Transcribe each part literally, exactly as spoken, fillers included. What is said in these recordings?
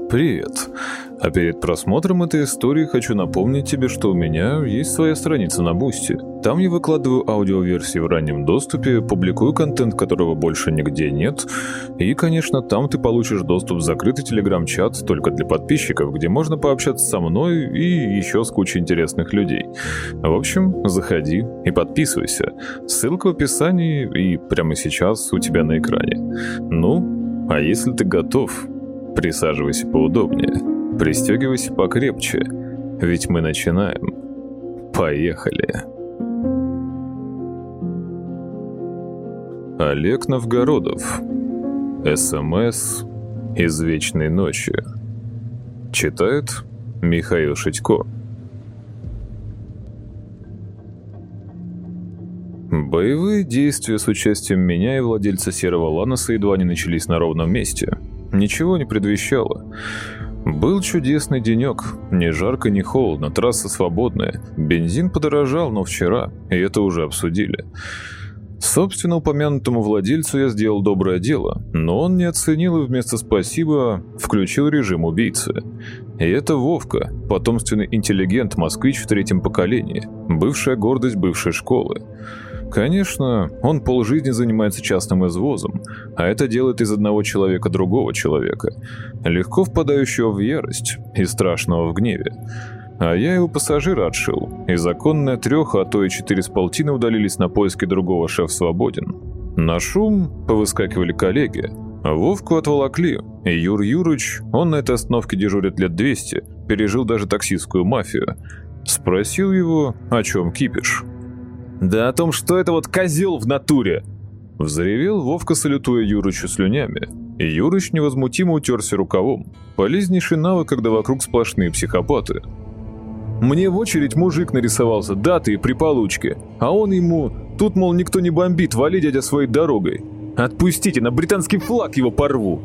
Привет. А перед просмотром этой истории хочу напомнить тебе, что у меня есть своя страница на Бусти. Там я выкладываю аудиоверсии в раннем доступе, публикую контент, которого больше нигде нет. И, конечно, там ты получишь доступ в закрытый телеграм-чат только для подписчиков, где можно пообщаться со мной и еще с кучей интересных людей. В общем, заходи и подписывайся. Ссылка в описании и прямо сейчас у тебя на экране. Ну, а если ты готов, присаживайся поудобнее. Пристегивайся покрепче, ведь мы начинаем. Поехали. Олег Новгородов. СМС из вечной ночи. Читает Михаил Шитько. Боевые действия с участием меня и владельца серого Ланоса едва не начались на ровном месте. Ничего не предвещало. Был чудесный денек, ни жарко, ни холодно, трасса свободная. Бензин подорожал, но вчера, и это уже обсудили. Собственно, упомянутому владельцу я сделал доброе дело, но он не оценил и вместо «спасибо» включил режим убийцы. И это Вовка, потомственный интеллигент-москвич в третьем поколении, бывшая гордость бывшей школы. Конечно, он полжизни занимается частным извозом, а это делает из одного человека другого человека, легко впадающего в ярость и страшного в гневе. А я его пассажира отшил, и законная треха, а то и четыре с полтины удалились на поиски другого «Шеф свободен». На шум повыскакивали коллеги, а Вовку отволокли, и Юр Юрыч, он на этой остановке дежурит лет двести, пережил даже таксистскую мафию. Спросил его, о чем кипиш. «Да о том, что это вот козел в натуре!» Взревел Вовка, салютуя Юрычу слюнями. И Юрыч невозмутимо утерся рукавом. Полезнейший навык, когда вокруг сплошные психопаты. «Мне в очередь мужик нарисовался, даты и при получке. А он ему, тут, мол, никто не бомбит, вали, дядя, своей дорогой. Отпустите, на британский флаг его порву!»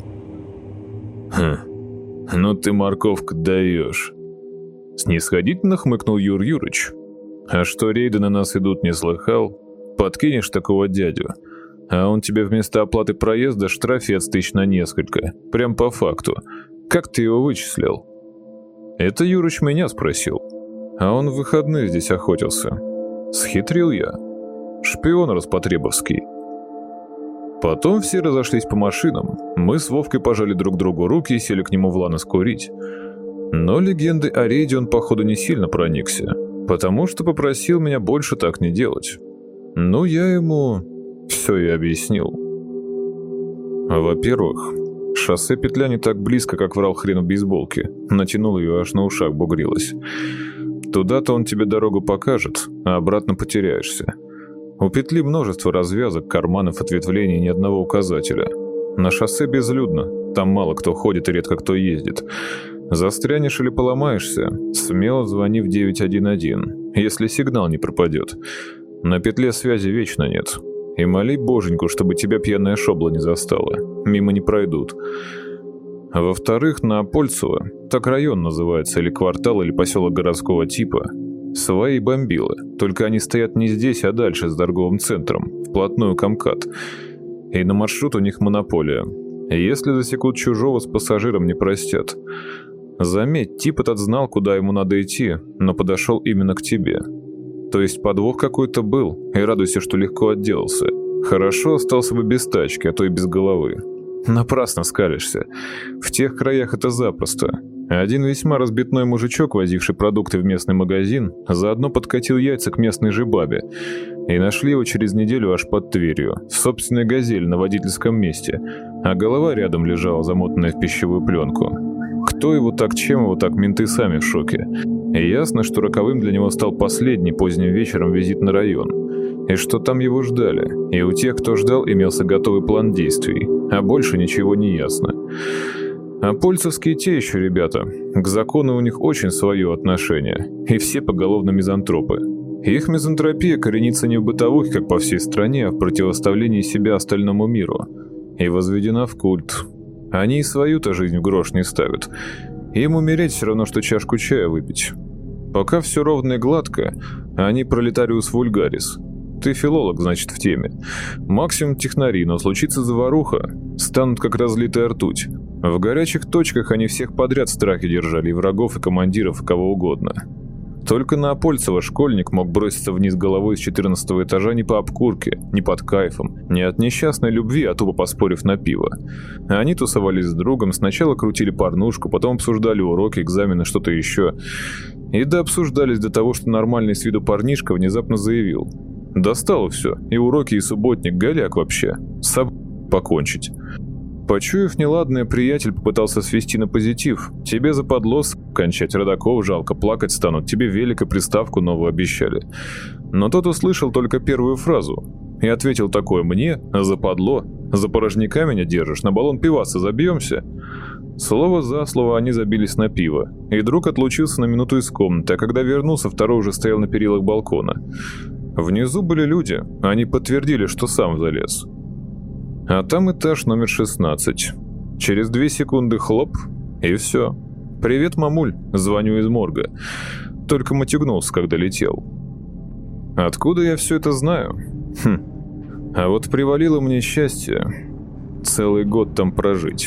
«Хм, ну ты, морковка, даешь!» Снисходительно хмыкнул Юр Юрыч. «А что рейды на нас идут, не слыхал? Подкинешь такого дядю, а он тебе вместо оплаты проезда штрафец тысяч на несколько, прям по факту. Как ты его вычислил?» Это Юрыч меня спросил, а он в выходные здесь охотился. Схитрил я. Шпион распотребовский. Потом все разошлись по машинам, мы с Вовкой пожали друг другу руки и сели к нему в Ланос курить. Но легендой о рейде он, походу, не сильно проникся, потому что попросил меня больше так не делать. Ну, я ему все и объяснил. Во-первых, шоссе петля не так близко, как врал хрен в бейсболке. Натянул ее, аж на ушах бугрилась. Туда-то он тебе дорогу покажет, а обратно потеряешься. У петли множество развязок, карманов, ответвлений, ни одного указателя. На шоссе безлюдно, там мало кто ходит и редко кто ездит. Застрянешь или поломаешься, смело звони в девять один один, если сигнал не пропадет. На петле связи вечно нет. И моли боженьку, чтобы тебя пьяная шобла не застала. Мимо не пройдут. А во-вторых, на Апольцево, так район называется, или квартал, или поселок городского типа, свои бомбилы. Только они стоят не здесь, а дальше, с торговым центром, вплотную к МКАД. И на маршрут у них монополия. Если засекут чужого, с пассажиром не простят. Заметь, тип этот знал, куда ему надо идти, но подошел именно к тебе. То есть подвох какой-то был, и радуйся, что легко отделался. Хорошо остался бы без тачки, а то и без головы. Напрасно скалишься. В тех краях это запросто. Один весьма разбитной мужичок, возивший продукты в местный магазин, заодно подкатил яйца к местной же бабе. И нашли его через неделю аж под Тверью, в собственной «Газели» на водительском месте, а голова рядом лежала, замотанная в пищевую пленку. Кто его так, чем его так, менты сами в шоке. И ясно, что роковым для него стал последний поздним вечером визит на район. И что там его ждали. И у тех, кто ждал, имелся готовый план действий. А больше ничего не ясно. А польцевские те еще ребята. К закону у них очень свое отношение. И все поголовно мизантропы. Их мизантропия коренится не в бытовухе, как по всей стране, а в противоставлении себя остальному миру. И возведена в культ. Они и свою-то жизнь в грош не ставят. Им умереть все равно, что чашку чая выпить. Пока все ровно и гладко, а они пролетариус вульгарис. Ты филолог, значит, в теме. Максимум технари, но случится заваруха, станут как разлитая ртуть. В горячих точках они всех подряд в страхе держали, и врагов, и командиров, и кого угодно. Только на Апольцева школьник мог броситься вниз головой с четырнадцатого этажа не по обкурке, не под кайфом, не от несчастной любви, а тупо поспорив на пиво. Они тусовались с другом, сначала крутили порнушку, потом обсуждали уроки, экзамены, что-то еще. И дообсуждались до того, что нормальный с виду парнишка внезапно заявил: «Достало все, и уроки, и субботник, голяк вообще, с собой покончить». Почуяв неладное, приятель попытался свести на позитив. Тебе западло кончать, родаков жалко, плакать станут, тебе велик и приставку новую обещали. Но тот услышал только первую фразу и ответил такое: «Мне? Западло? За порожняка меня держишь? На баллон пиваса забьемся?» Слово за слово они забились на пиво, и друг отлучился на минуту из комнаты, а когда вернулся, второй уже стоял на перилах балкона. Внизу были люди, они подтвердили, что сам залез. А там этаж номер шестнадцать. Через две секунды хлоп, и все. «Привет, мамуль», звоню из морга. Только мотягнулся, когда летел. Откуда я все это знаю? Хм. А вот привалило мне счастье целый год там прожить.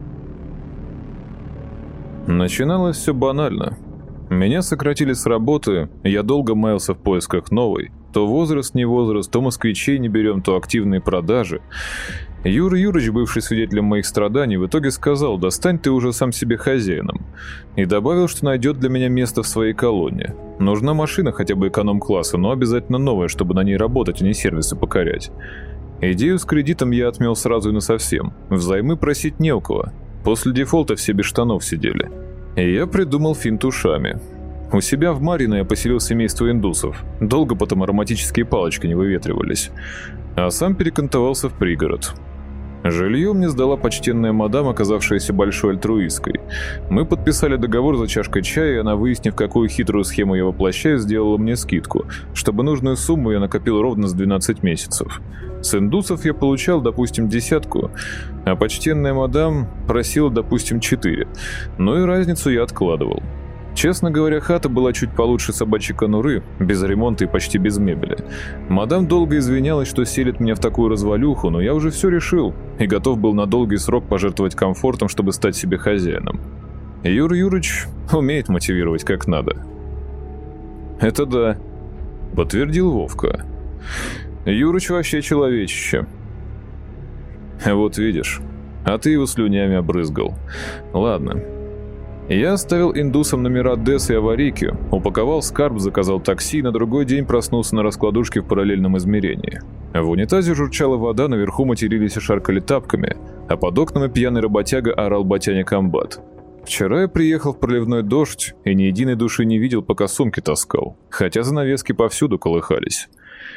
Начиналось все банально. Меня сократили с работы, я долго маялся в поисках новой. То возраст не возраст, то москвичей не берем, то активные продажи. Юра Юрыч, бывший свидетелем моих страданий, в итоге сказал: «Достань ты уже сам себе хозяином». И добавил, что найдет для меня место в своей колонне. Нужна машина хотя бы эконом-класса, но обязательно новая, чтобы на ней работать, а не сервисы покорять. Идею с кредитом я отмел сразу и насовсем. Взаймы просить не у кого. После дефолта все без штанов сидели. И я придумал финт ушами. У себя в Марино я поселил семейство индусов. Долго потом ароматические палочки не выветривались. А сам перекантовался в пригород. Жилье мне сдала почтенная мадам, оказавшаяся большой альтруисткой. Мы подписали договор за чашкой чая, и она, выяснив, какую хитрую схему я воплощаю, сделала мне скидку, чтобы нужную сумму я накопил ровно с двенадцать месяцев. С индусов я получал, допустим, десятку, а почтенная мадам просила, допустим, четыре. Но и разницу я откладывал. Честно говоря, хата была чуть получше собачьей конуры, без ремонта и почти без мебели. Мадам долго извинялась, что селит меня в такую развалюху, но я уже все решил и готов был на долгий срок пожертвовать комфортом, чтобы стать себе хозяином. Юр Юрыч умеет мотивировать как надо. «Это да», — подтвердил Вовка. «Юрыч вообще человечище». «Вот видишь, а ты его слюнями обрызгал. Ладно». Я оставил индусам номера ДЭС и аварийки, упаковал скарб, заказал такси и на другой день проснулся на раскладушке в параллельном измерении. В унитазе журчала вода, наверху матерились и шаркали тапками, а под окнами пьяный работяга орал ботяня-комбат. Вчера я приехал в проливной дождь и ни единой души не видел, пока сумки таскал, хотя занавески повсюду колыхались.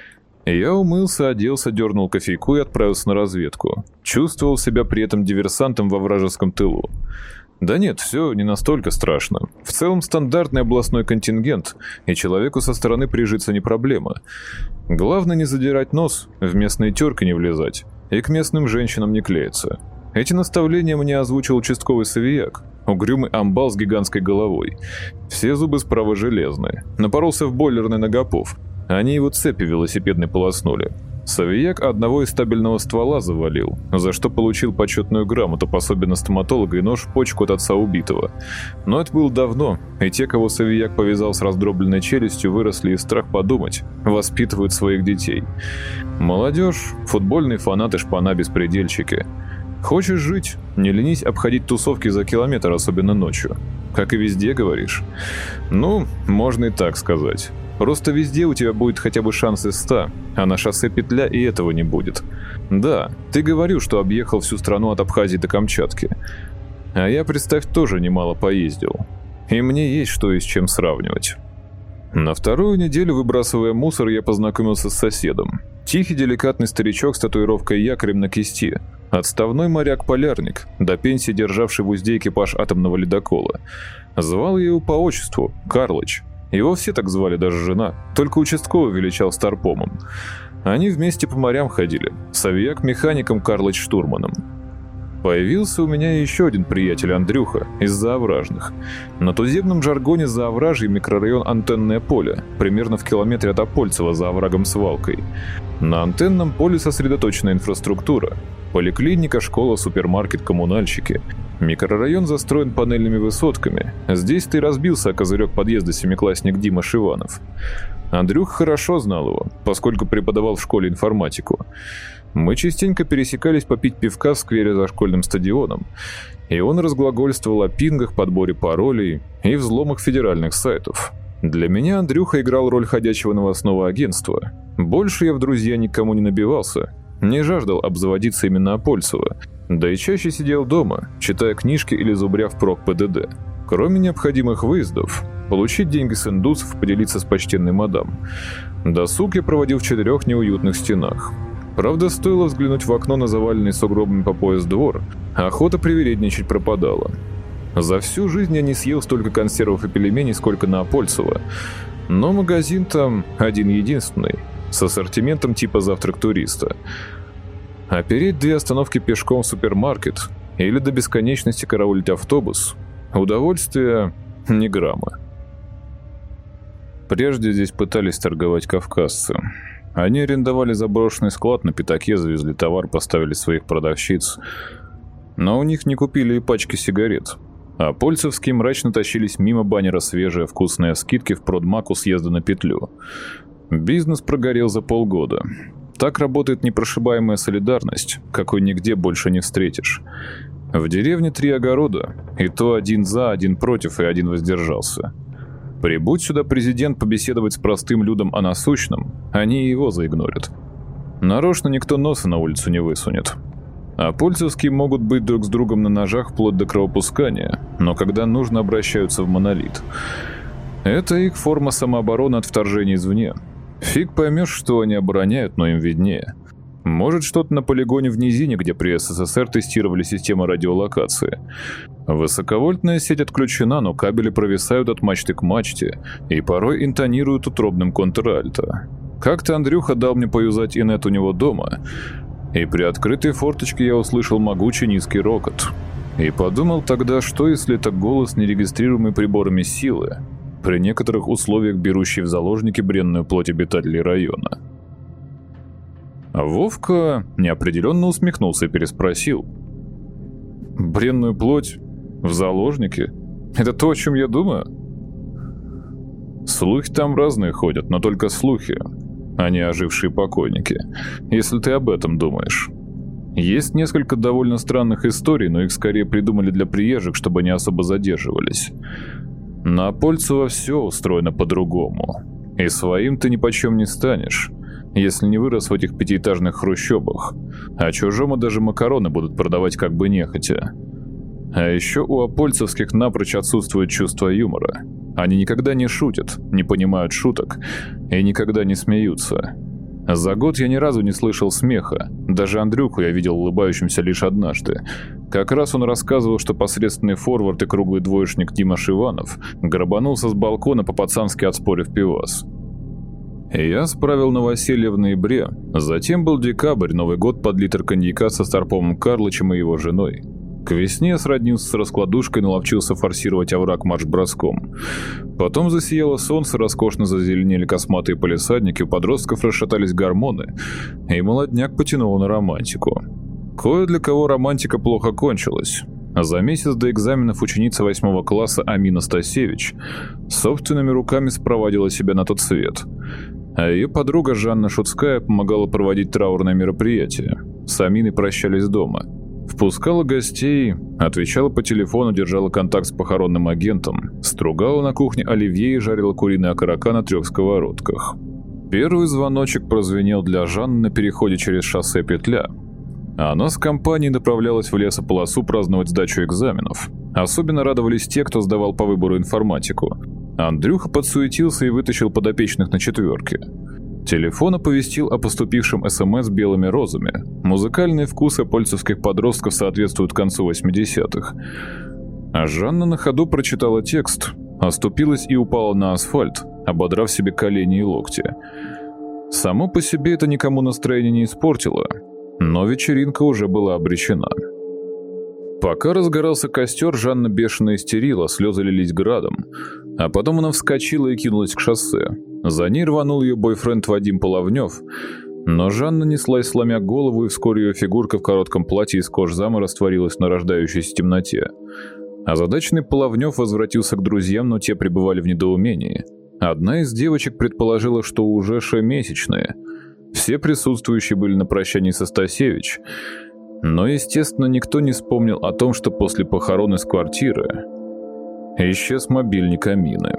Я умылся, оделся, дернул кофейку и отправился на разведку. Чувствовал себя при этом диверсантом во вражеском тылу. Да нет, все не настолько страшно. В целом стандартный областной контингент, и человеку со стороны прижиться не проблема. Главное не задирать нос, в местные терки не влезать, и к местным женщинам не клеиться. Эти наставления мне озвучил участковый Савияк, угрюмый амбал с гигантской головой. Все зубы справа железные. Напоролся в бойлерный Нагопов. Они его цепи велосипедной полоснули. Савияк одного из стабильного ствола завалил, за что получил почетную грамоту, пособие на стоматолога и нож в почку от отца убитого. Но это было давно, и те, кого Савияк повязал с раздробленной челюстью, выросли из страх подумать, воспитывают своих детей. Молодежь, футбольные фанаты, шпана-беспредельщики. Хочешь жить, не ленись обходить тусовки за километр, особенно ночью. Как и везде, говоришь? Ну, можно и так сказать. Просто везде у тебя будет хотя бы шанс из ста, а на шоссе петля и этого не будет. Да, ты говорил, что объехал всю страну от Абхазии до Камчатки. А я, представь, тоже немало поездил. И мне есть что и с чем сравнивать. На вторую неделю, выбрасывая мусор, я познакомился с соседом. Тихий, деликатный старичок с татуировкой якорем на кисти. Отставной моряк-полярник, до пенсии державший в узде экипаж атомного ледокола. Звал я его по отчеству – Карлыч. Его все так звали, даже жена. Только участковый величал старпомом. Они вместе по морям ходили. Савияк механиком, Карлыч штурманом. Появился у меня еще один приятель, Андрюха, из Заовражных. На туземном жаргоне Заовражье микрорайон Антенное поле, примерно в километре от Апольцева за оврагом Свалкой. На антенном поле сосредоточена инфраструктура. Поликлиника, школа, супермаркет, коммунальщики. Микрорайон застроен панельными высотками. Здесь-то и разбился о козырек подъезда семиклассник Дима Шиванов. Андрюха хорошо знал его, поскольку преподавал в школе информатику. Мы частенько пересекались попить пивка в сквере за школьным стадионом, и он разглагольствовал о пингах, подборе паролей и взломах федеральных сайтов. Для меня Андрюха играл роль ходячего новостного агентства. Больше я в друзья никому не набивался, не жаждал обзаводиться именно Апольцева, да и чаще сидел дома, читая книжки или зубря в прок ПДД. Кроме необходимых выездов, получить деньги с индусов, поделиться с почтенной мадам, досуг я проводил в четырех неуютных стенах. Правда, стоило взглянуть в окно на заваленный сугробами по пояс двор, охота привередничать пропадала. За всю жизнь я не съел столько консервов и пельменей, сколько на Апольцева, но магазин там один-единственный, с ассортиментом типа завтрак туриста. Опереть две остановки пешком в супермаркет или до бесконечности караулить автобус – удовольствие ни грамма. Прежде здесь пытались торговать кавказцы. Они арендовали заброшенный склад на пятаке, завезли товар, поставили своих продавщиц. Но у них не купили и пачки сигарет. А польцевские мрачно тащились мимо баннера «Свежие вкусные скидки» в продмаку съезда на петлю. Бизнес прогорел за полгода. Так работает непрошибаемая солидарность, какой нигде больше не встретишь. В деревне три огорода, и то один за, один против, и один воздержался. Прибудь сюда президент побеседовать с простым людом о насущном, они и его заигнорят. Нарочно никто носа на улицу не высунет. А польцевские могут быть друг с другом на ножах вплоть до кровопускания, но когда нужно, обращаются в монолит. Это их форма самообороны от вторжения извне. Фиг поймешь, что они обороняют, но им виднее. Может, что-то на полигоне в низине, где при СССР тестировали систему радиолокации. Высоковольтная сеть отключена, но кабели провисают от мачты к мачте и порой интонируют утробным контральто. Как-то Андрюха дал мне поюзать инет у него дома, и при открытой форточке я услышал могучий низкий рокот. И подумал тогда, что если это голос, нерегистрируемый приборами силы, при некоторых условиях берущий в заложники бренную плоть обитателей района. А Вовка неопределенно усмехнулся и переспросил. «Бренную плоть? В заложники? Это то, о чем я думаю?» «Слухи там разные ходят, но только слухи, а не ожившие покойники, если ты об этом думаешь. Есть несколько довольно странных историй, но их скорее придумали для приезжих, чтобы не особо задерживались. На Апольцево все устроено по-другому, и своим ты нипочем не станешь, если не вырос в этих пятиэтажных хрущобах, а чужому даже макароны будут продавать как бы нехотя. А еще у апольцевских напрочь отсутствует чувство юмора. Они никогда не шутят, не понимают шуток и никогда не смеются. За год я ни разу не слышал смеха, даже Андрюху я видел улыбающимся лишь однажды. Как раз он рассказывал, что посредственный форвард и круглый двоечник Дима Шиванов грабанулся с балкона, по-пацански отспорив пивас. Я справил новоселье в ноябре, затем был декабрь, Новый год под литр коньяка со Старпомом Карлычем и его женой. К весне я сроднился с раскладушкой, наловчился форсировать овраг марш-броском. Потом засияло солнце, роскошно зазеленели косматые палисадники, у подростков расшатались гормоны, и молодняк потянуло на романтику. Кое для кого романтика плохо кончилась. За месяц до экзаменов ученица восьмого класса Амина Стасевич собственными руками спровадила себя на тот свет, а ее подруга Жанна Шуцкая помогала проводить траурное мероприятие. С Аминой прощались дома. Впускала гостей, отвечала по телефону, держала контакт с похоронным агентом, стругала на кухне оливье и жарила куриные окорока на трех сковородках. Первый звоночек прозвенел для Жанны на переходе через шоссе Петля. Она с компанией направлялась в лесополосу праздновать сдачу экзаменов. Особенно радовались те, кто сдавал по выбору информатику. Андрюха подсуетился и вытащил подопечных на четверке. Телефон оповестил о поступившем СМС белыми розами. Музыкальные вкусы польцевских подростков соответствуют концу восьмидесятых. А Жанна на ходу прочитала текст, оступилась и упала на асфальт, ободрав себе колени и локти. Само по себе это никому настроение не испортило, но вечеринка уже была обречена. Пока разгорался костер, Жанна бешено истерила, слезы лились градом, а потом она вскочила и кинулась к шоссе. За ней рванул ее бойфренд Вадим Половнев, Но Жанна неслась, сломя голову, и вскоре ее фигурка в коротком платье из кожзама растворилась в нарождающейся темноте. Озадаченный Половнев возвратился к друзьям, но те пребывали в недоумении. Одна из девочек предположила, что у Жеше месячные. Все присутствующие были на прощании со Стасевич, но, естественно, никто не вспомнил о том, что после похорон из квартиры исчез мобильник Амины.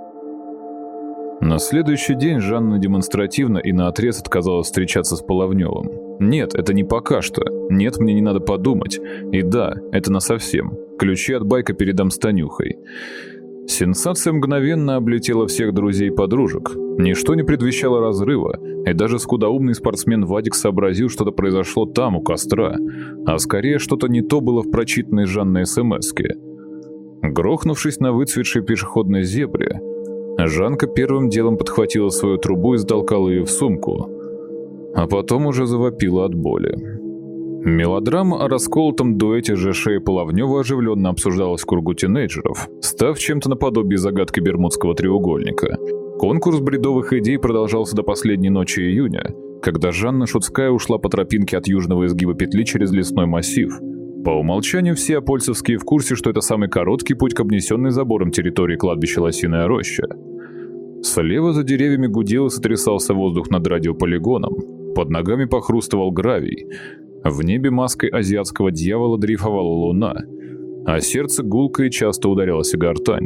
На следующий день Жанна демонстративно и наотрез отказалась встречаться с Половневым. Нет, это не пока что. Нет, мне не надо подумать. И да, это насовсем. Ключи от байка передам с Танюхой. Сенсация мгновенно облетела всех друзей и подружек. Ничто не предвещало разрыва, и даже скудоумный спортсмен Вадик сообразил, что-то произошло там, у костра, а скорее что-то не то было в прочитанной Жанной эс-эм-эске. Грохнувшись на выцветшей пешеходной зебре, Жанка первым делом подхватила свою трубу и затолкала ее в сумку, а потом уже завопила от боли. Мелодрама о расколотом дуэте Жеше и Половнева оживленно обсуждалась в кругу тинейджеров, став чем-то наподобие загадки Бермудского треугольника. Конкурс бредовых идей продолжался до последней ночи июня, когда Жанна Шуцкая ушла по тропинке от южного изгиба петли через лесной массив. По умолчанию все апольцевские в курсе, что это самый короткий путь к обнесенной забором территории кладбища Лосиная роща. Слева за деревьями гудел и сотрясался воздух над радиополигоном, под ногами похрустывал гравий, в небе маской азиатского дьявола дрейфовала луна, а сердце гулко и часто ударялось о гортань.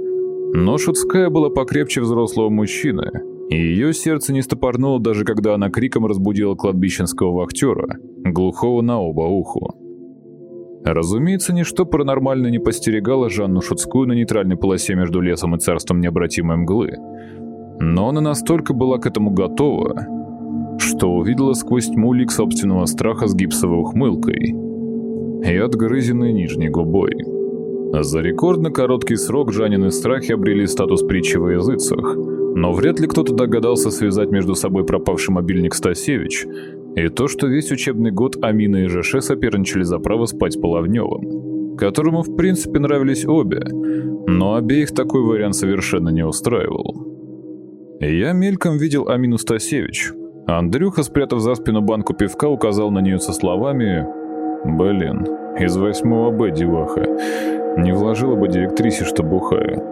Но Шуцкая была покрепче взрослого мужчины, и ее сердце не стопорнуло, даже когда она криком разбудила кладбищенского вахтера, глухого на оба уху. Разумеется, ничто паранормальное не постерегало Жанну Шуцкую на нейтральной полосе между лесом и царством необратимой мглы. Но она настолько была к этому готова, что увидела сквозь тьму лик собственного страха с гипсовой ухмылкой и отгрызенной нижней губой. За рекордно короткий срок Жаннины страхи обрели статус притчи во языцах, но вряд ли кто-то догадался связать между собой пропавший мобильник Стасевич и то, что весь учебный год Амина и Жеше соперничали за право спать с Половневым, которому в принципе нравились обе, но обеих такой вариант совершенно не устраивал. Я мельком видел Амину Стасевич. Андрюха, спрятав за спину банку пивка, указал на нее со словами: «Блин, из восьмого Б деваха. Не вложила бы директрисе, что бухая».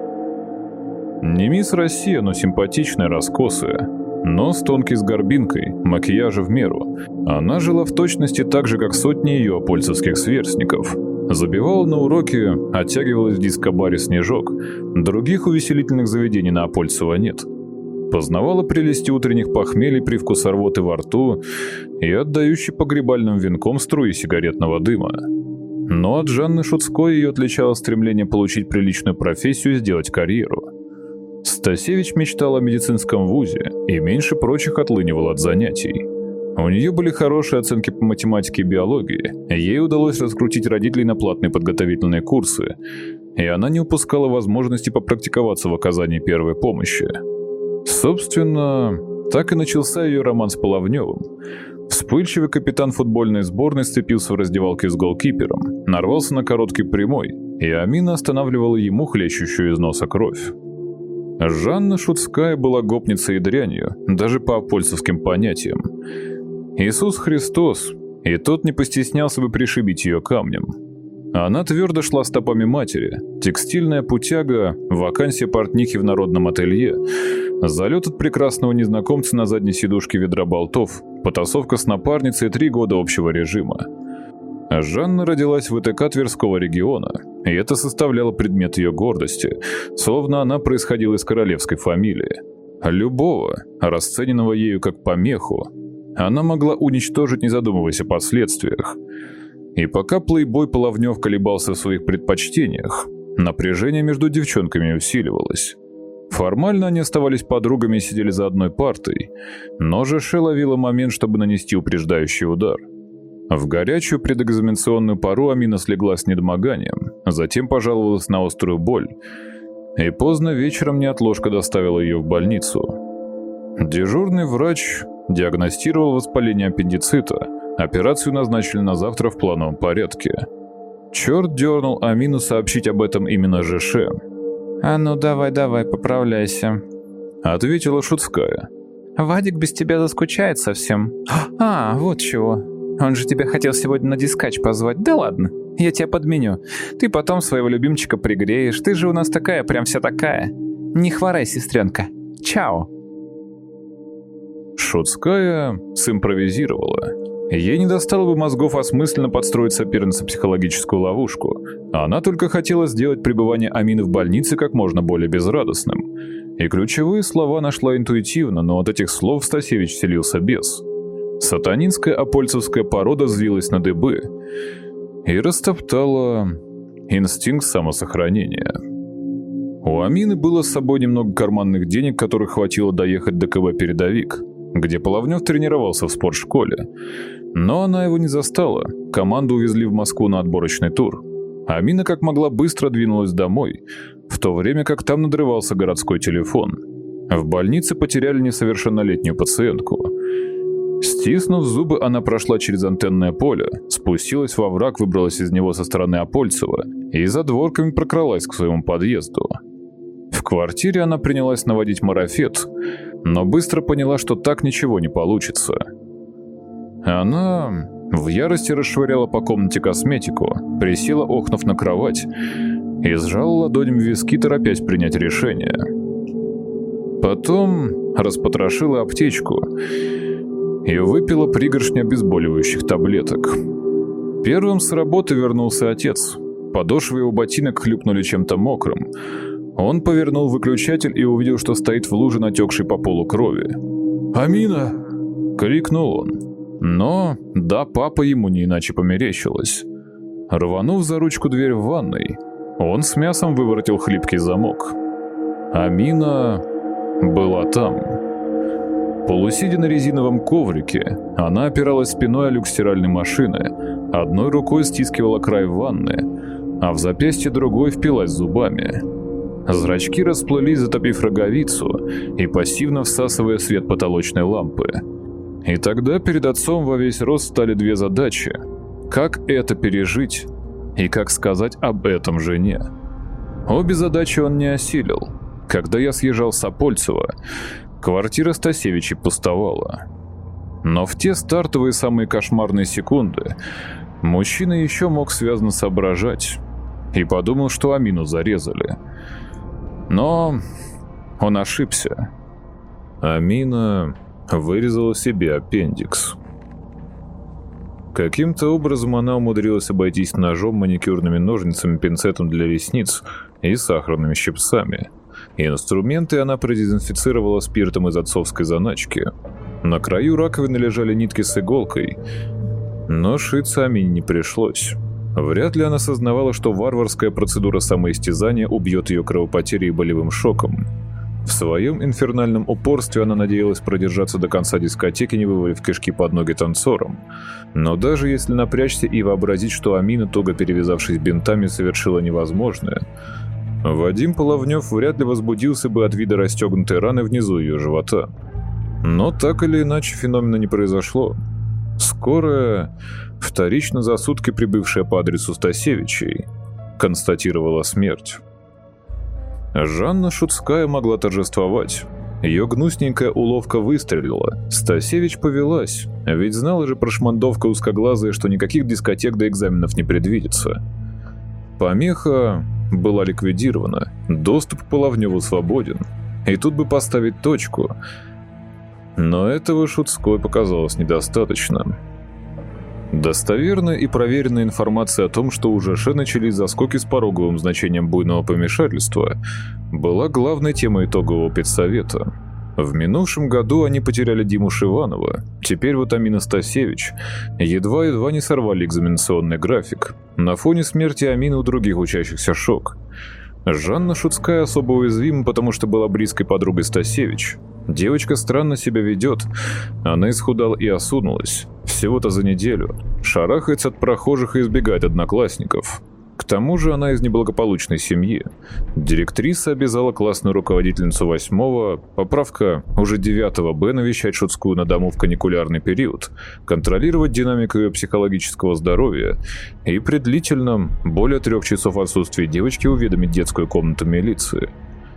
Не мисс Россия, но симпатичная, раскосая. Нос тонкий с горбинкой, макияжа в меру. Она жила в точности так же, как сотни ее апольцевских сверстников. Забивала на уроки, оттягивалась в дискобаре «Снежок». Других увеселительных заведений на Апольцево нет. Познавала прелести утренних похмелий, привкус рвоты во рту и отдающий погребальным венком струи сигаретного дыма. Но от Жанны Шуцкой ее отличало стремление получить приличную профессию и сделать карьеру. Стасевич мечтал о медицинском вузе и меньше прочих отлынивал от занятий. У нее были хорошие оценки по математике и биологии, ей удалось раскрутить родителей на платные подготовительные курсы, и она не упускала возможности попрактиковаться в оказании первой помощи. Собственно, так и начался ее роман с Половневым. Вспыльчивый капитан футбольной сборной сцепился в раздевалке с голкипером, нарвался на короткий прямой, и Амина останавливала ему хлещущую из носа кровь. Жанна Шуцкая была гопницей и дрянью, даже по апольцевским понятиям. Иисус Христос, и тот не постеснялся бы пришибить ее камнем. Она твердо шла стопами матери, текстильная путяга, вакансия портнихи в народном ателье, залет от прекрасного незнакомца на задней сидушке ведра болтов, потасовка с напарницей и три года общего режима. Жанна родилась в ИТК Тверского региона, и это составляло предмет ее гордости, словно она происходила из королевской фамилии. Любого, расцененного ею как помеху, она могла уничтожить, не задумываясь о последствиях. И пока плейбой Половнев колебался в своих предпочтениях, напряжение между девчонками усиливалось. Формально они оставались подругами и сидели за одной партой, но Жеше ловила момент, чтобы нанести упреждающий удар. В горячую предэкзаменационную пору Амина слегла с недомоганием, затем пожаловалась на острую боль, и поздно вечером неотложка доставила ее в больницу. Дежурный врач диагностировал воспаление аппендицита, операцию назначили на завтра в плановом порядке. Черт дернул Амину сообщить об этом именно Жеше. «А ну давай-давай, поправляйся», — ответила Шуцкая. Вадик без тебя заскучает совсем. А, вот чего. Он же тебя хотел сегодня на дискач позвать. Да ладно, я тебя подменю. Ты потом своего любимчика пригреешь. Ты же у нас такая, прям вся такая. Не хворай, сестренка. Чао. Шутская симпровизировала. Ей не достало бы мозгов осмысленно подстроить сопернице психологическую ловушку. Она только хотела сделать пребывание Амины в больнице как можно более безрадостным. И ключевые слова нашла интуитивно, но от этих слов Стасевич селился без. Сатанинская апольцевская порода взвилась на дыбы и растоптала инстинкт самосохранения. У Амины было с собой немного карманных денег, которых хватило доехать до КБ «Передовик», где Половнев тренировался в спортшколе. Но она его не застала, команду увезли в Москву на отборочный тур. Амина как могла быстро двинулась домой, в то время как там надрывался городской телефон. В больнице потеряли несовершеннолетнюю пациентку. Стиснув зубы, она прошла через антенное поле, спустилась во враг, выбралась из него со стороны Апольцева и за дворками прокралась к своему подъезду. В квартире она принялась наводить марафет, но быстро поняла, что так ничего не получится. Она в ярости расшвыряла по комнате косметику, присела, охнув на кровать, и сжала ладонями виски, торопясь принять решение. Потом распотрошила аптечку и выпила пригоршню обезболивающих таблеток. Первым с работы вернулся отец. Подошвы его ботинок хлюпнули чем-то мокрым. Он повернул выключатель и увидел, что стоит в луже натекшей по полу крови. «Амина!» — крикнул он. Но да, папа ему не иначе померещилось. Рванув за ручку дверь в ванной, он с мясом выворотил хлипкий замок. Амина была там. Полусидя на резиновом коврике, она опиралась спиной о люк стиральной машины, одной рукой стискивала край ванны, а в запястье другой впилась зубами. Зрачки расплылись, затопив роговицу и пассивно всасывая свет потолочной лампы. И тогда перед отцом во весь рост стали две задачи: как это пережить и как сказать об этом жене. Обе задачи он не осилил. Когда я съезжал с Апольцева, квартира Стасевичей пустовала. Но в те стартовые самые кошмарные секунды мужчина еще мог связно соображать и подумал, что Амину зарезали. Но он ошибся. Амина вырезала себе аппендикс. Каким-то образом она умудрилась обойтись ножом, маникюрными ножницами, пинцетом для ресниц и сахарными щипцами. Инструменты она продезинфицировала спиртом из отцовской заначки. На краю раковины лежали нитки с иголкой, но шиться Амине не пришлось. Вряд ли она сознавала, что варварская процедура самоистязания убьет ее кровопотерей и болевым шоком. В своем инфернальном упорстве она надеялась продержаться до конца дискотеки, не вывалив кишки под ноги танцорам. Но даже если напрячься и вообразить, что Амина, туго перевязавшись бинтами, совершила невозможное, Вадим Половнев вряд ли возбудился бы от вида расстегнутой раны внизу ее живота. Но так или иначе феномена не произошло. Скорая, вторично за сутки прибывшая по адресу Стасевичей, констатировала смерть. Жанна Шутская могла торжествовать. Ее гнусненькая уловка выстрелила. Стасевич повелась, ведь знала же прошмандовка узкоглазая, что никаких дискотек до экзаменов не предвидится. Помеха была ликвидирована, доступ к Половневу свободен, и тут бы поставить точку. Но этого Шутской показалось недостаточно. Достоверная и проверенная информация о том, что у ЖШ начались заскоки с пороговым значением буйного помешательства, была главной темой итогового педсовета. В минувшем году они потеряли Диму Шиванова, теперь вот Амина Стасевич едва-едва не сорвали экзаменационный график. На фоне смерти Амины у других учащихся шок. Жанна Шутская особо уязвима, потому что была близкой подругой Стасевич. Девочка странно себя ведет. Она исхудала и осунулась. Всего-то за неделю. Шарахается от прохожих и избегает одноклассников. К тому же она из неблагополучной семьи. Директриса обязала классную руководительницу восьмого, поправка уже девятого Б, навещать Шутскую на дому в каникулярный период, контролировать динамику ее психологического здоровья и при длительном, более трех часов отсутствия девочки уведомить детскую комнату милиции.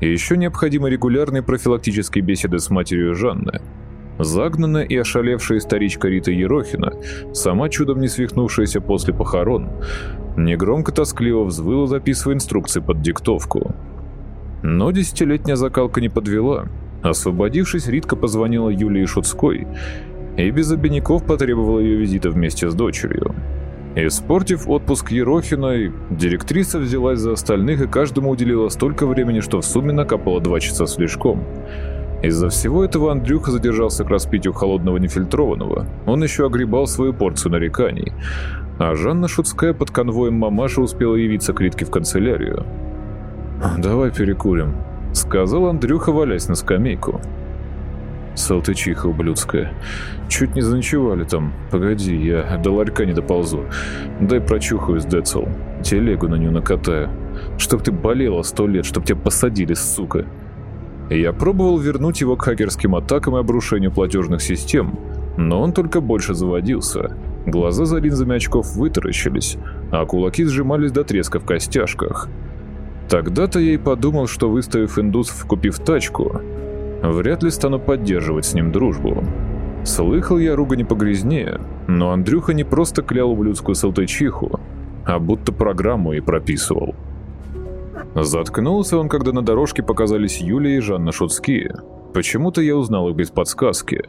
И еще необходимы регулярные профилактические беседы с матерью Жанны. Загнанная и ошалевшая старичка Рита Ерохина, сама чудом не свихнувшаяся после похорон, негромко-тоскливо взвыла, записывая инструкции под диктовку. Но десятилетняя закалка не подвела. Освободившись, Ритка позвонила Юлии Шуцкой и без обиняков потребовала ее визита вместе с дочерью. Испортив отпуск Ерохиной, директриса взялась за остальных и каждому уделила столько времени, что в сумме накапало два часа слишком. Из-за всего этого Андрюха задержался к распитию холодного нефильтрованного. Он еще огребал свою порцию нареканий. А Жанна Шуцкая под конвоем мамаши успела явиться к Ритке в канцелярию. «Давай перекурим», — сказал Андрюха, валясь на скамейку. «Салтычиха ублюдская. Чуть не заночевали там. Погоди, я до ларька не доползу. Дай прочухаюсь, Децл. Телегу на нее накатаю. Чтоб ты болела сто лет, чтоб тебя посадили, сука». Я пробовал вернуть его к хакерским атакам и обрушению платежных систем, но он только больше заводился. Глаза за линзами очков вытаращились, а кулаки сжимались до треска в костяшках. Тогда-то я и подумал, что, выставив индусов, купив тачку, вряд ли стану поддерживать с ним дружбу. Слыхал я ругань погрязнее, но Андрюха не просто клял ублюдскую салтычиху, а будто программу и прописывал. Заткнулся он, когда на дорожке показались Юлия и Жанна Шуцкие. Почему-то я узнал их без подсказки.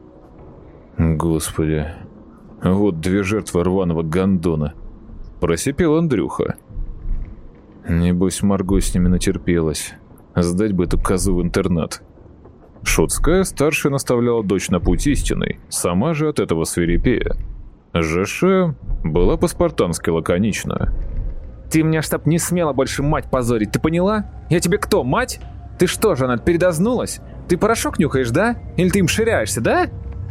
«Господи, вот две жертвы рваного гондона», — просипел Андрюха. «Небось, Марго с ними натерпелась. Сдать бы эту козу в интернат». Шуцкая старшая наставляла дочь на путь истинный, сама же от этого свирепея. ЖШ была по-спартански лаконична. Ты меня, чтоб не смела больше мать позорить, ты поняла? Я тебе кто, мать? Ты что же, она передознулась? Ты порошок нюхаешь, да? Или ты им ширяешься, да?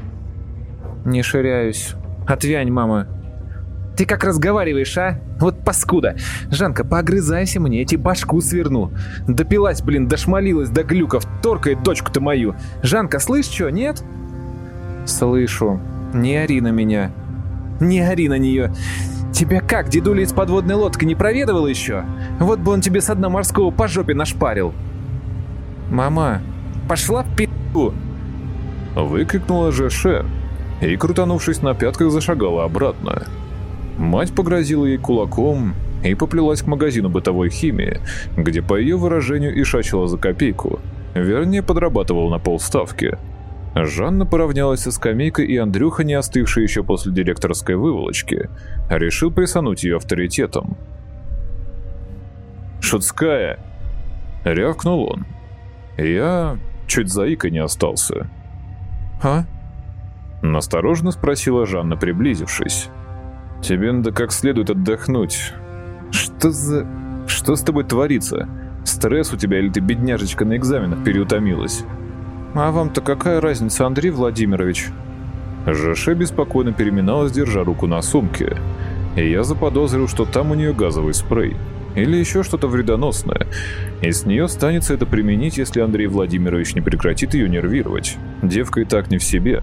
Не ширяюсь. Отвянь, мама. Ты как разговариваешь, а? Вот паскуда. Жанка, поогрызайся мне, я тебе башку сверну. Допилась, блин, дошмалилась до глюков, торкает дочку-то мою. Жанка, слышь, что, нет? Слышу. Не ори на меня. Не ори на нее. Тебя как, дедуля из подводной лодки не проведывал еще? Вот бы он тебе со дна морского по жопе нашпарил. Мама, пошла в пи***у! Выкрикнула ЖШ и, крутанувшись на пятках, зашагала обратно. Мать погрозила ей кулаком и поплелась к магазину бытовой химии, где, по ее выражению, ишачила за копейку. Вернее, подрабатывала на полставки. Жанна поравнялась со скамейкой, и Андрюха, не остывший еще после директорской выволочки, решил присануть ее авторитетом. «Шуцкая!» — рявкнул он. Я чуть заикой не остался. «А?» — настороженно спросила Жанна, приблизившись. «Тебе надо как следует отдохнуть. Что за... Что с тобой творится? Стресс у тебя или ты, бедняжечка, на экзаменах переутомилась?» «А вам-то какая разница, Андрей Владимирович?» ЖШ беспокойно переминалась, держа руку на сумке. И я заподозрил, что там у нее газовый спрей. Или еще что-то вредоносное. И с нее станется это применить, если Андрей Владимирович не прекратит ее нервировать. Девка и так не в себе.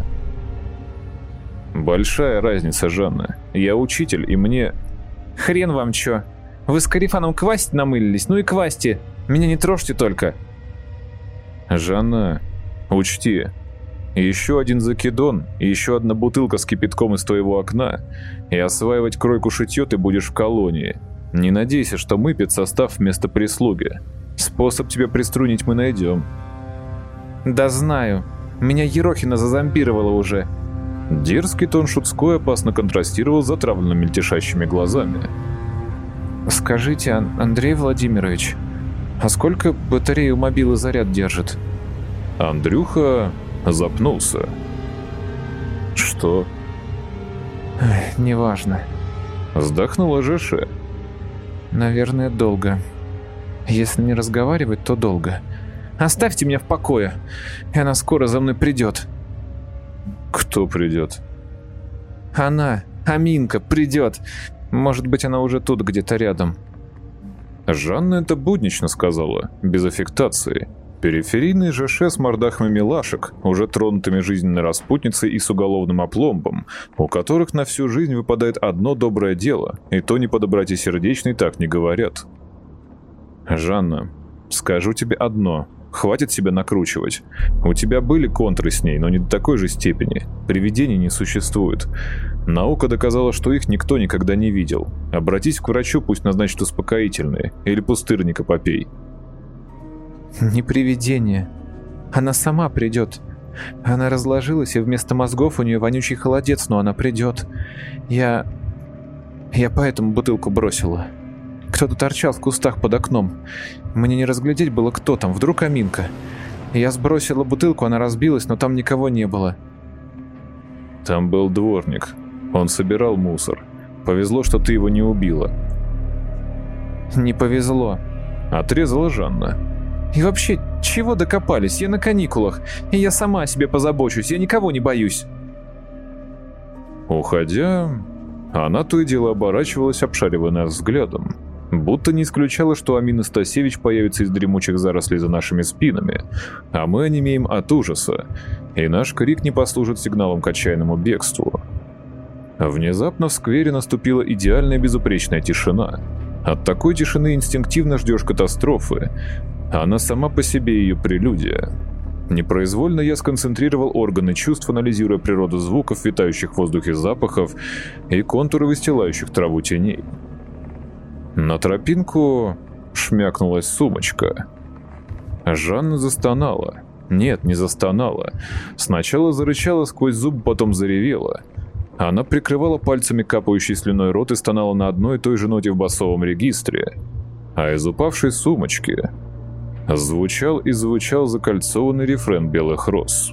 «Большая разница, Жанна. Я учитель, и мне...» «Хрен вам чё. Вы с Карифаном квасить намылились? Ну и квасьте. Меня не трожьте только». «Жанна, учти, еще один закидон и еще одна бутылка с кипятком из твоего окна, и осваивать кройку-шитье ты будешь в колонии. Не надейся, что мы педсостав вместо прислуги. Способ тебя приструнить мы найдем». «Да знаю. Меня Ерохина зазомбировала уже». Дерзкий тон Шуцкой опасно контрастировал с затравленно мельтешащими глазами. «Скажите, Ан- Андрей Владимирович, а сколько батареи у мобилы заряд держит?» Андрюха запнулся. «Что?» Эх, «Неважно». Вздохнула ЖШ. «Наверное, долго. Если не разговаривать, то долго. Оставьте меня в покое, и она скоро за мной придет». «Кто придет?» «Она, Аминка, придет. Может быть, она уже тут где-то рядом». Жанна это буднично сказала, без аффектации. Периферийный ЖШ с мордахами милашек, уже тронутыми жизненной распутницей и с уголовным опломбом, у которых на всю жизнь выпадает одно доброе дело, и то не по доброте сердечной так не говорят. «Жанна, Скажу тебе одно. Хватит себя накручивать. У тебя были контры с ней, но не до такой же степени. Привидений не существует. Наука доказала, что их никто никогда не видел. Обратись к врачу, пусть назначит успокоительные. Или пустырника попей. Не привидение. Она сама придет. Она разложилась, и вместо мозгов у нее вонючий холодец, но она придет. Я... Я поэтому бутылку бросила. Кто-то торчал в кустах под окном. Мне не разглядеть было, кто там, вдруг Аминка. Я сбросила бутылку, она разбилась, но там никого не было. Там был дворник. Он собирал мусор. Повезло, что ты его не убила. Не повезло. Отрезала Жанна. И вообще, чего докопались? Я на каникулах, и я сама о себе позабочусь, я никого не боюсь. Уходя, она то и дело оборачивалась, обшаривая нас взглядом, будто не исключала, что Амина Стасевич появится из дремучих зарослей за нашими спинами, а мы онемеем от ужаса, и наш крик не послужит сигналом к отчаянному бегству. Внезапно в сквере наступила идеальная безупречная тишина. От такой тишины инстинктивно ждешь катастрофы, а она сама по себе ее прелюдия. Непроизвольно я сконцентрировал органы чувств, анализируя природу звуков, витающих в воздухе запахов и контуры выстилающих траву теней. На тропинку шмякнулась сумочка. Жанна застонала. Нет, не застонала. Сначала зарычала сквозь зубы, потом заревела. Она прикрывала пальцами капающий слюной рот и стонала на одной и той же ноте в басовом регистре. А из упавшей сумочки звучал и звучал закольцованный рефрен «Белых роз».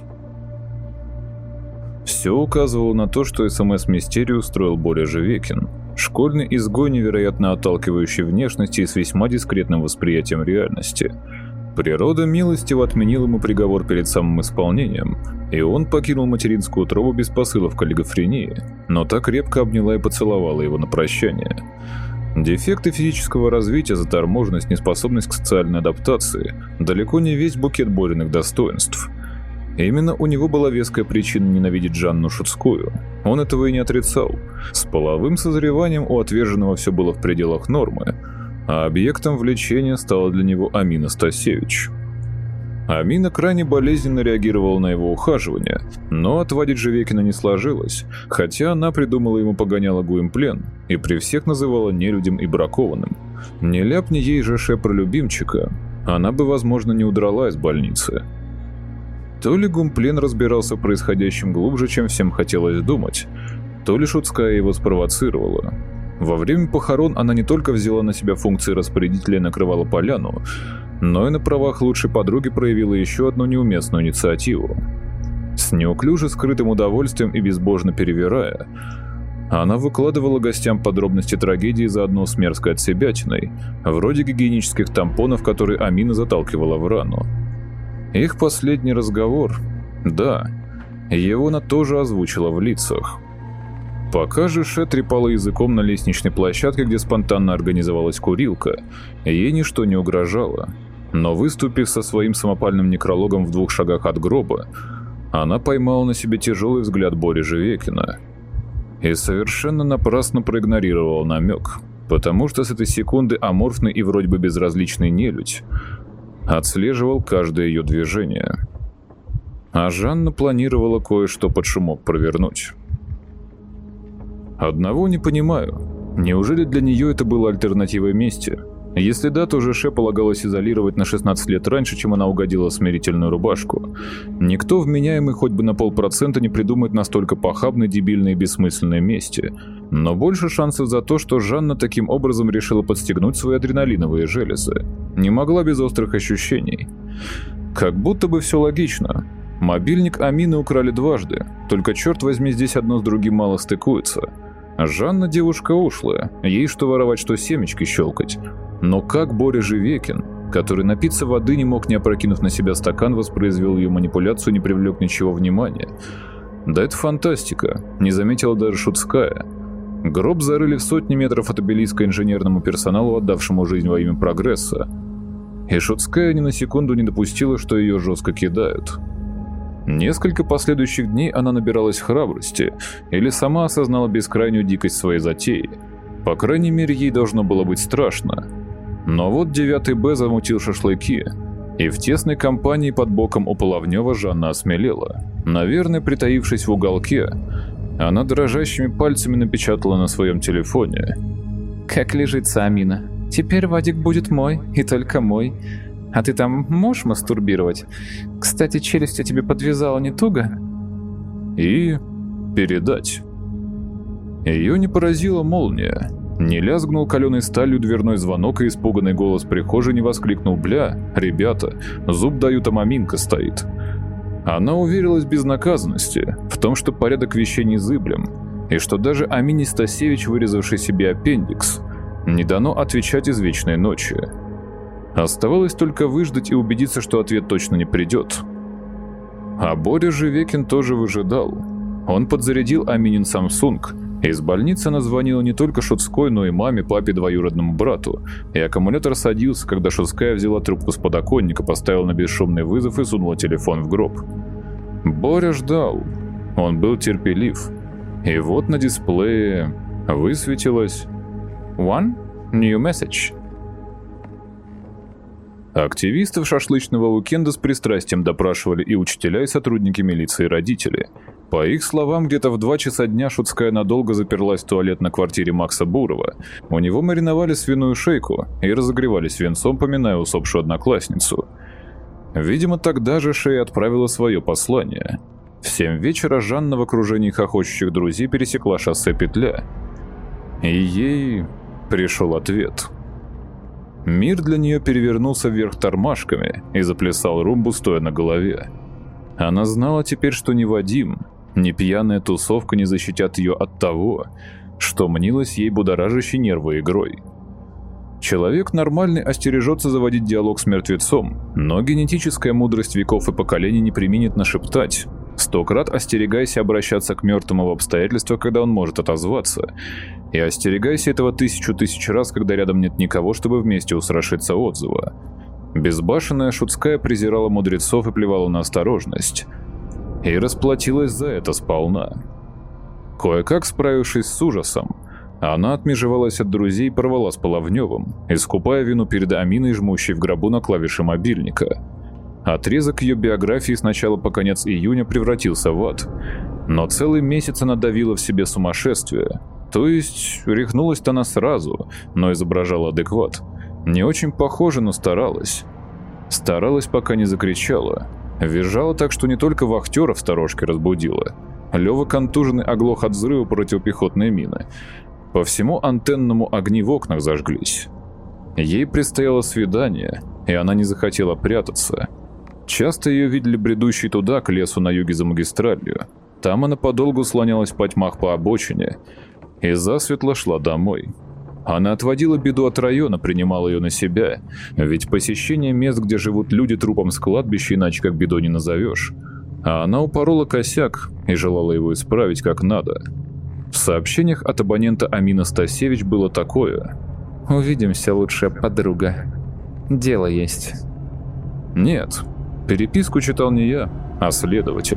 Все указывало на то, что СМС-мистерию устроил Боря Живекин. Школьный изгой, невероятно отталкивающий внешности и с весьма дискретным восприятием реальности. Природа милостиво отменила ему приговор перед самым исполнением, и он покинул материнскую утробу без посылов к олигофрении, но так крепко обняла и поцеловала его на прощание. Дефекты физического развития, заторможенность, неспособность к социальной адаптации – далеко не весь букет Бориных достоинств. Именно у него была веская причина ненавидеть Жанну Шуцкую. Он этого и не отрицал. С половым созреванием у отверженного все было в пределах нормы, а объектом влечения стала для него Амина Стасевич. Амина крайне болезненно реагировала на его ухаживание, но отвадить Живекина не сложилось, хотя она придумала ему погоняло Гуимплен и при всех называла нелюдем и бракованным. Не ляпни ей Жеше про любимчика, она бы, возможно, не удрала из больницы. То ли Гумплен разбирался в происходящем глубже, чем всем хотелось думать, то ли Шуцкая его спровоцировала. Во время похорон она не только взяла на себя функции распорядителя и накрывала поляну, но и на правах лучшей подруги проявила еще одну неуместную инициативу. С неуклюже скрытым удовольствием и безбожно перевирая, она выкладывала гостям подробности трагедии заодно с мерзкой отсебятиной, вроде гигиенических тампонов, которые Амина заталкивала в рану. Их последний разговор, да, его она тоже озвучила в лицах. Пока Жеше трепала языком на лестничной площадке, где спонтанно организовалась курилка, ей ничто не угрожало. Но выступив со своим самопальным некрологом в двух шагах от гроба, она поймала на себе тяжелый взгляд Бори Живекина и совершенно напрасно проигнорировала намек, потому что с этой секунды аморфный и вроде бы безразличный нелюдь отслеживал каждое ее движение. А Жанна планировала кое-что под шумок провернуть. Одного не понимаю. Неужели для нее это было альтернативой мести? Если да, то Жеше полагалось изолировать на шестнадцать лет раньше, чем она угодила в смирительную рубашку. Никто вменяемый хоть бы на полпроцента не придумает настолько похабной, дебильной и бессмысленной мести. Но больше шансов за то, что Жанна таким образом решила подстегнуть свои адреналиновые железы. Не могла без острых ощущений. Как будто бы все логично. Мобильник Амины украли дважды, только черт возьми, здесь одно с другим мало стыкуется. Жанна девушка ушлая, ей что воровать, что семечки щелкать. Но как Боря Живекин, который напиться воды не мог, не опрокинув на себя стакан, воспроизвел ее манипуляцию, не привлек ничего внимания? Да это фантастика, не заметила даже Шуцкая. Гроб зарыли в сотни метров от обелиска инженерному персоналу, отдавшему жизнь во имя прогресса. И Шуцкая ни на секунду не допустила, что ее жестко кидают. Несколько последующих дней она набиралась храбрости или сама осознала бескрайнюю дикость своей затеи. По крайней мере, ей должно было быть страшно. Но вот девятый Б замутил шашлыки, и в тесной компании под боком у Половнева Жанна осмелела. Наверное, притаившись в уголке, она дрожащими пальцами напечатала на своем телефоне: «Как лежится, Амина? Теперь Вадик будет мой, и только мой. А ты там можешь мастурбировать? Кстати, челюсть я тебе подвязала не туго?» И передать. Ее не поразила молния, не лязгнул каленой сталью дверной звонок, и испуганный голос прихожей не воскликнул: «Бля, ребята, зуб дают, а маминка стоит». Она уверилась в безнаказанности, в том, что порядок вещей незыблем, и что даже Амине Стасевич, вырезавший себе аппендикс, не дано отвечать из вечной ночи. Оставалось только выждать и убедиться, что ответ точно не придет. А Боря Живекин тоже выжидал. Он подзарядил Аминин Samsung. Из больницы она звонила не только Шуцкой, но и маме, папе, двоюродному брату, и аккумулятор садился, когда Шуцкая взяла трубку с подоконника, поставила на бесшумный вызов и сунула телефон в гроб. Боря ждал. Он был терпелив. И вот на дисплее высветилось: «One new message». Активистов шашлычного уикенда с пристрастием допрашивали и учителя, и сотрудники милиции, и родители. По их словам, где-то в два часа дня Шуцкая надолго заперлась в туалет на квартире Макса Бурова. У него мариновали свиную шейку и разогревали свинцом, поминая усопшую одноклассницу. Видимо, тогда же Шея отправила свое послание. В семь вечера Жанна в окружении хохочущих друзей пересекла шоссе Петля. И ей пришел ответ. Мир для нее перевернулся вверх тормашками и заплясал румбу, стоя на голове. Она знала теперь, что ни Вадим, ни пьяная тусовка не защитят ее от того, что мнилось ей будоражащей нервы игрой. Человек нормальный остережется заводить диалог с мертвецом, но генетическая мудрость веков и поколений не преминет нашептать: сто крат остерегайся обращаться к мертвому в обстоятельствах, когда он может отозваться, и остерегайся этого тысячу тысяч раз, когда рядом нет никого, чтобы вместе устрашиться отзыва. Безбашенная Шуцкая презирала мудрецов и плевала на осторожность. И расплатилась за это сполна. Кое-как справившись с ужасом, она отмежевалась от друзей и порвала с Половневым, искупая вину перед Аминой, жмущей в гробу на клавиши мобильника. Отрезок ее биографии с начала по конец июня превратился в ад, но целый месяц она давила в себе сумасшествие. То есть рехнулась-то она сразу, но изображала адекват. Не очень похоже, но старалась. Старалась, пока не закричала. Визжала так, что не только вахтера в сторожке разбудила. Лёва контуженный оглох от взрыва противопехотной мины. По всему антенному огни в окнах зажглись. Ей предстояло свидание, и она не захотела прятаться. Часто ее видели бредущей туда, к лесу на юге за магистралью. Там она подолгу слонялась по тьмах по обочине и засветло шла домой. Она отводила беду от района, принимала ее на себя, ведь посещение мест, где живут люди, трупом с кладбища, иначе как бедой не назовешь. А она упорола косяк и желала его исправить как надо. В сообщениях от абонента Амина Стасевич было такое: «Увидимся, лучшая подруга. Дело есть». Нет, переписку читал не я, а следователь.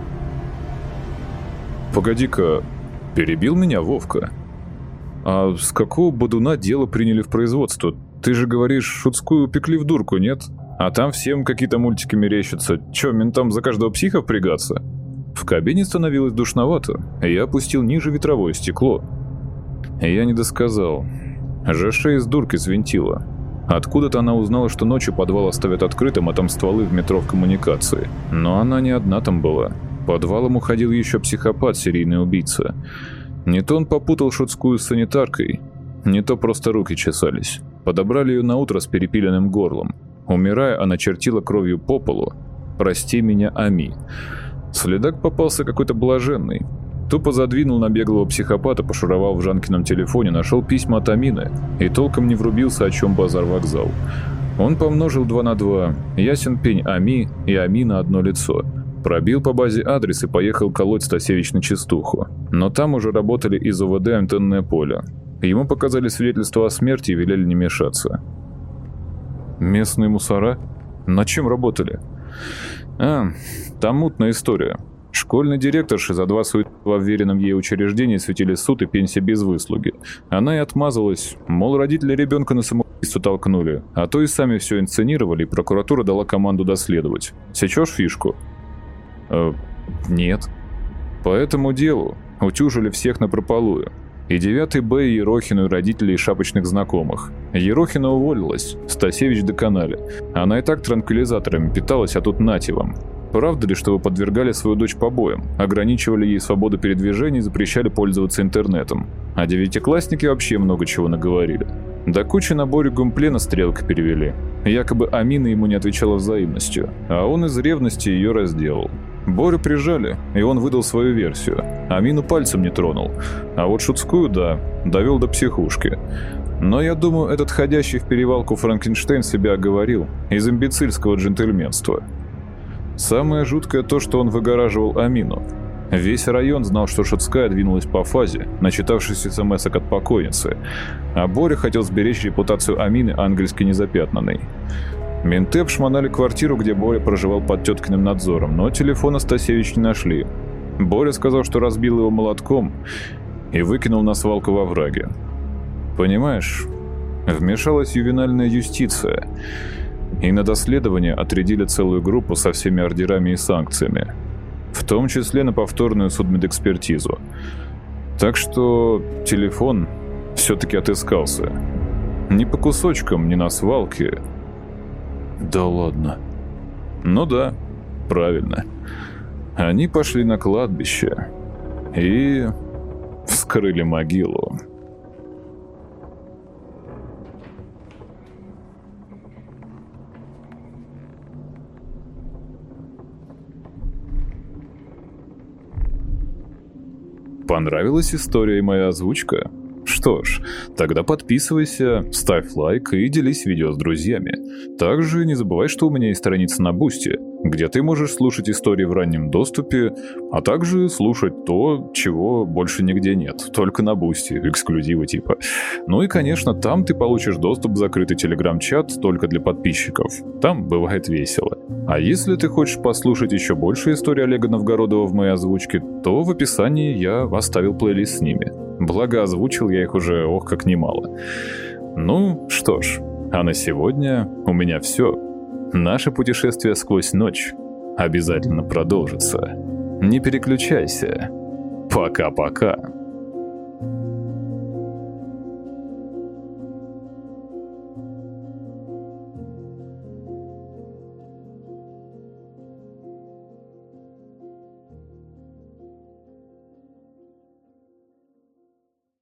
«Погоди-ка, перебил меня Вовка. А с какого бодуна дело приняли в производство? Ты же говоришь, Шуцкую упекли в дурку, нет? А там всем какие-то мультики мерещатся. Чё, ментам за каждого психа впрягаться?» В кабине становилось душновато, и я опустил ниже ветровое стекло. Я не досказал. ЖШ из дурки свинтила. Откуда-то она узнала, что ночью подвал оставят открытым, а там стволы в метро в коммуникации. Но она не одна там была. Подвалом уходил еще психопат, серийный убийца. Не то он попутал Шуцкую с санитаркой, не то просто руки чесались. Подобрали ее наутро с перепиленным горлом. Умирая, она чертила кровью по полу: «Прости меня, Ами». Следак попался какой-то блаженный. Тупо задвинул на беглого психопата, пошуровал в Жанкином телефоне, нашел письма от Амины и толком не врубился, о чем базар вокзал. Он помножил два на два, ясен пень Ами и Амина одно лицо. Пробил по базе адрес и поехал колоть Стасевич на частуху. Но там уже работали из ОВД антенное поле. Ему показали свидетельство о смерти и велели не мешаться. Местные мусора? На чем работали? А, там мутная история. Школьный директорши за два суета в уверенном ей учреждении светили суд и пенсия без выслуги. Она и отмазалась, мол, родители ребенка на самоубийство толкнули, а то и сами все инсценировали, и прокуратура дала команду доследовать. Сечешь фишку? Э, нет. По этому делу утюжили всех напропалую. И девятый Б, и Ерохину, и родителей, и шапочных знакомых. Ерохина уволилась, Стасевич доконали. Она и так транквилизаторами питалась, а тут нате вам. Правда ли, что вы подвергали свою дочь побоям, ограничивали ей свободу передвижения и запрещали пользоваться интернетом? А девятиклассники вообще много чего наговорили. До кучи на Борю гумплена стрелкой перевели. Якобы Амина ему не отвечала взаимностью, а он из ревности ее разделал. Борю прижали, и он выдал свою версию. Амину пальцем не тронул. А вот Шуцкую, да, довел до психушки. Но я думаю, этот ходящий в перевалку Франкенштейн себя оговорил из имбецильского джентльменства. Самое жуткое то, что он выгораживал Амину. Весь район знал, что Шуцкая двинулась по фазе, начитавшись смс-ок от покойницы, а Боря хотел сберечь репутацию Амины ангельски незапятнанной. Менты обшмонали квартиру, где Боря проживал под теткиным надзором, но телефона Стасевич не нашли. Боря сказал, что разбил его молотком и выкинул на свалку во враге. Понимаешь, вмешалась ювенальная юстиция, и на доследование отрядили целую группу со всеми ордерами и санкциями, в том числе на повторную судмедэкспертизу. Так что телефон все-таки отыскался. Не по кусочкам, не на свалке. Да ладно. Ну да, правильно. Они пошли на кладбище и вскрыли могилу. Понравилась история и моя озвучка? Что ж, тогда подписывайся, ставь лайк и делись видео с друзьями. Также не забывай, что у меня есть страница на Бусти, где ты можешь слушать истории в раннем доступе, а также слушать то, чего больше нигде нет, только на Бусти, эксклюзивы типа. Ну и, конечно, там ты получишь доступ в закрытый телеграм-чат только для подписчиков. Там бывает весело. А если ты хочешь послушать еще больше историй Олега Новгородова в моей озвучке, то в описании я оставил плейлист с ними. Благо озвучил я их уже ох как немало. Ну, что ж, а на сегодня у меня все. Наше путешествие сквозь ночь обязательно продолжится. Не переключайся. Пока-пока.